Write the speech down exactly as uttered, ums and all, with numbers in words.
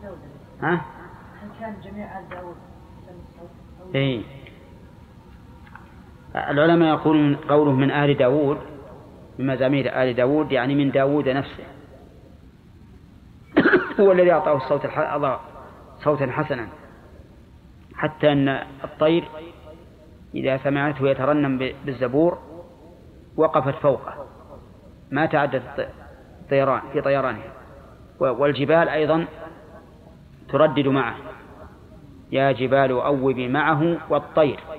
ها؟ هل كان جميع آل داود؟ إيه. العلماء يقولون قوله من آل داود من مزامير آل داود يعني من داود نفسه، هو الذي أعطاه الصوت الح... صوتا حسنا، حتى أن الطير إذا سمعته يترنم بالزبور وقفت فوقه ما تعدت الطيران في طيرانه، والجبال أيضا تردد معه يا جبال أوبي معه والطير.